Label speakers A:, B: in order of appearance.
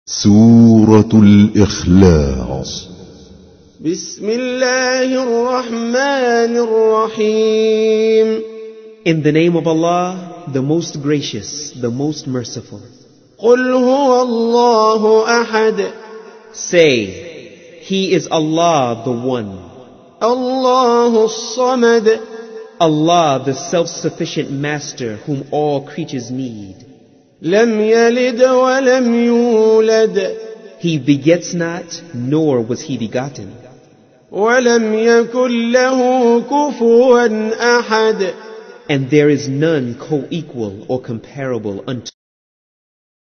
A: سورة الإخلاص.
B: بسم الله الرحمن الرحيم.
C: In the name of Allah, the most gracious, the most merciful.
B: قل هو الله أحد.
C: Say, He is Allah the One.
B: الله الصمد.
C: Allah the self-sufficient Master whom all creatures need.
B: لم يلد ولم يولد.
C: He begets not, nor was He begotten.
B: ولم يكن له كفوا أحد.
C: And there is none co-equal or comparable unto